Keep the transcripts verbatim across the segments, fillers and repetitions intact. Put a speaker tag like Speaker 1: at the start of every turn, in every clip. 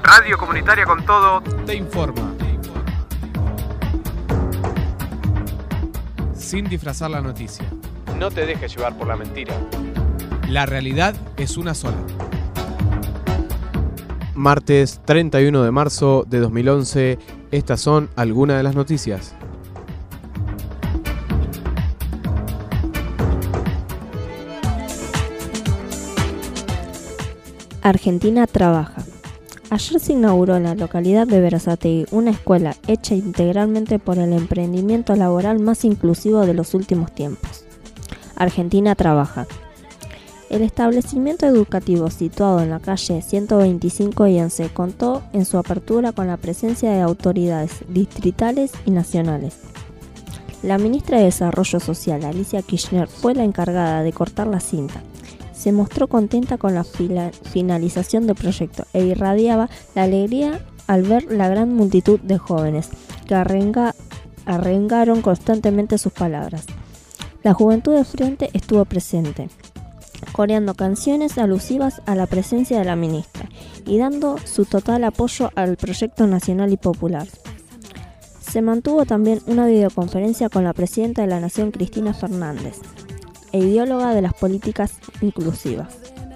Speaker 1: Radio Comunitaria con Todo
Speaker 2: te informa. Sin disfrazar la noticia.
Speaker 3: No te dejes llevar por la mentira.
Speaker 2: La realidad es una sola.
Speaker 4: Martes treinta y uno de marzo de dos mil once, estas son algunas de las noticias.
Speaker 5: Argentina trabaja. Ayer se inauguró en la localidad de Berazategui una escuela hecha integralmente por el emprendimiento laboral más inclusivo de los últimos tiempos. Argentina trabaja. El establecimiento educativo situado en la calle ciento veinticinco y once contó en su apertura con la presencia de autoridades distritales y nacionales. La ministra de Desarrollo Social, Alicia Kirchner, fue la encargada de cortar la cinta. Se mostró contenta con la fila- finalización del proyecto e irradiaba la alegría al ver la gran multitud de jóvenes que arrenga- arrengaron constantemente sus palabras. La juventud de frente estuvo presente, coreando canciones alusivas a la presencia de la ministra y dando su total apoyo al proyecto nacional y popular. Se mantuvo también una videoconferencia con la presidenta de la Nación, Cristina Fernández, e ideóloga de las políticas inclusivas.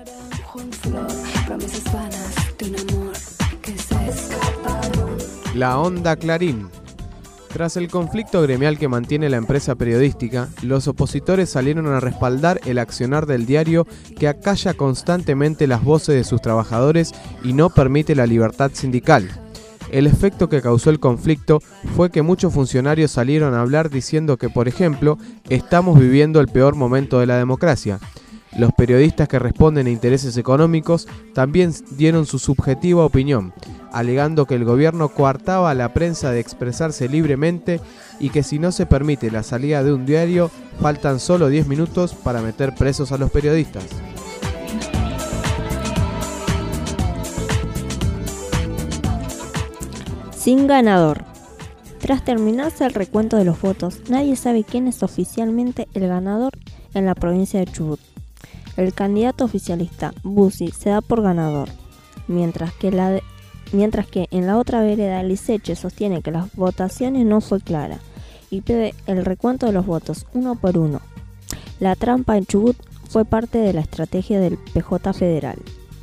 Speaker 4: La onda Clarín. Tras el conflicto gremial que mantiene la empresa periodística, los opositores salieron a respaldar el accionar del diario que acalla constantemente las voces de sus trabajadores y no permite la libertad sindical. El efecto que causó el conflicto fue que muchos funcionarios salieron a hablar diciendo que, por ejemplo, estamos viviendo el peor momento de la democracia. Los periodistas que responden a intereses económicos también dieron su subjetiva opinión, alegando que el gobierno coartaba a la prensa de expresarse libremente y que si no se permite la salida de un diario, faltan solo diez minutos para meter presos a los periodistas.
Speaker 5: Sin ganador. Tras terminarse el recuento de los votos, nadie sabe quién es oficialmente el ganador en la provincia de Chubut. El candidato oficialista, Bussi, se da por ganador, mientras que, la de, mientras que en la otra vereda Liceche sostiene que las votaciones no fue clara y pide el recuento de los votos uno por uno. La trampa en Chubut fue parte de la estrategia del P J federal.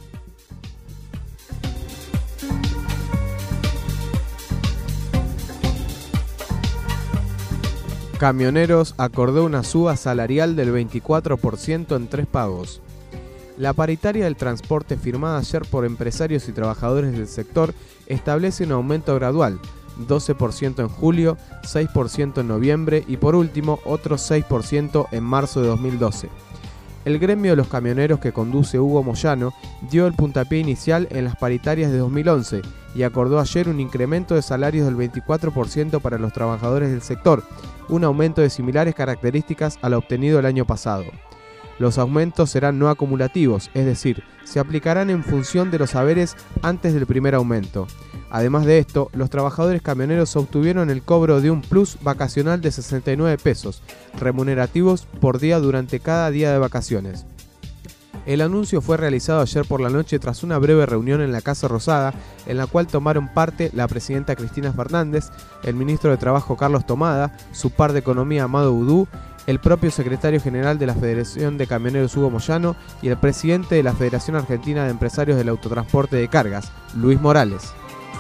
Speaker 4: Camioneros acordó una suba salarial del veinticuatro por ciento en tres pagos. La paritaria del transporte firmada ayer por empresarios y trabajadores del sector establece un aumento gradual, doce por ciento en julio, seis por ciento en noviembre y por último otro seis por ciento en marzo de dos mil doce. El gremio de los camioneros que conduce Hugo Moyano dio el puntapié inicial en las paritarias de dos mil once y acordó ayer un incremento de salarios del veinticuatro por ciento para los trabajadores del sector, un aumento de similares características al obtenido el año pasado. Los aumentos serán no acumulativos, es decir, se aplicarán en función de los haberes antes del primer aumento. Además de esto, los trabajadores camioneros obtuvieron el cobro de un plus vacacional de sesenta y nueve pesos, remunerativos por día durante cada día de vacaciones. El anuncio fue realizado ayer por la noche tras una breve reunión en la Casa Rosada, en la cual tomaron parte la presidenta Cristina Fernández, el ministro de Trabajo Carlos Tomada, su par de Economía Amado Udú, el propio secretario general de la Federación de Camioneros Hugo Moyano y el presidente de la Federación Argentina de Empresarios del Autotransporte de Cargas, Luis Morales.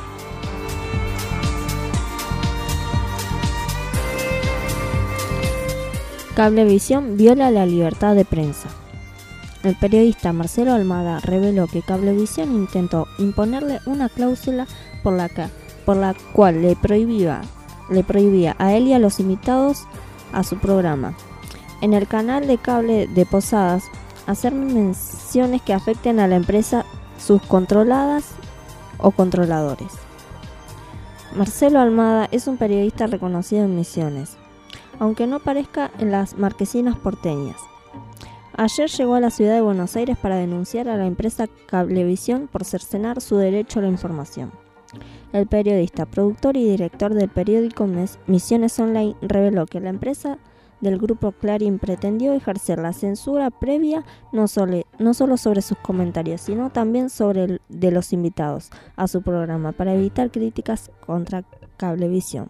Speaker 5: Cablevisión viola la libertad de prensa. El periodista Marcelo Almada reveló que Cablevisión intentó imponerle una cláusula por la, que, por la cual le prohibía, le prohibía a él y a los invitados a su programa en el canal de cable de Posadas hacer menciones que afecten a la empresa, sus controladas o controladores. Marcelo Almada es un periodista reconocido en Misiones, aunque no aparezca en las marquesinas porteñas. Ayer llegó a la ciudad de Buenos Aires para denunciar a la empresa Cablevisión por cercenar su derecho a la información. El periodista, productor y director del periódico Misiones Online reveló que la empresa del grupo Clarín pretendió ejercer la censura previa no solo, no solo sobre sus comentarios, sino también sobre el de los invitados a su programa para evitar críticas contra Cablevisión.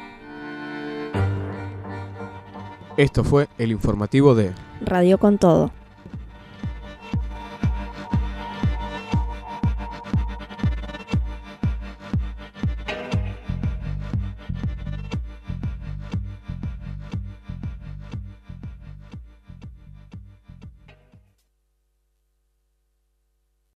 Speaker 4: Esto fue el informativo de
Speaker 5: Radio con Todo.